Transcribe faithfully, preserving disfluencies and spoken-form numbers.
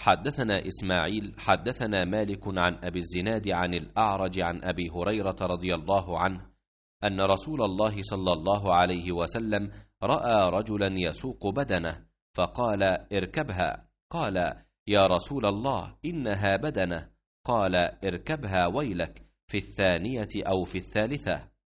حدثنا إسماعيل حدثنا مالك عن أبي الزناد عن الأعرج عن أبي هريرة رضي الله عنه أن رسول الله صلى الله عليه وسلم رأى رجلا يسوق بدنه فقال: اركبها. قال: يا رسول الله إنها بدنه. قال: اركبها ويلك، في الثانية أو في الثالثة.